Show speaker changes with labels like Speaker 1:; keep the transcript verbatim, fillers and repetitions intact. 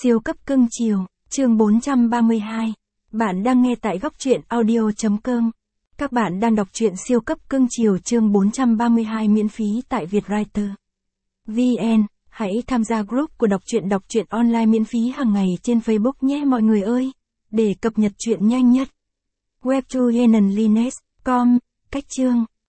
Speaker 1: Siêu cấp cưng chiều, chương bốn trăm ba mươi hai. Bạn đang nghe tại góc truyện audio.com. Các bạn đang đọc truyện siêu cấp cưng chiều chương bốn trăm ba mươi hai miễn phí tại Vietwriter chấm vn. Hãy tham gia group của đọc truyện đọc truyện online miễn phí hàng ngày trên Facebook nhé mọi người ơi, để cập nhật truyện nhanh nhất. webtoyenenliness chấm com, cách chương.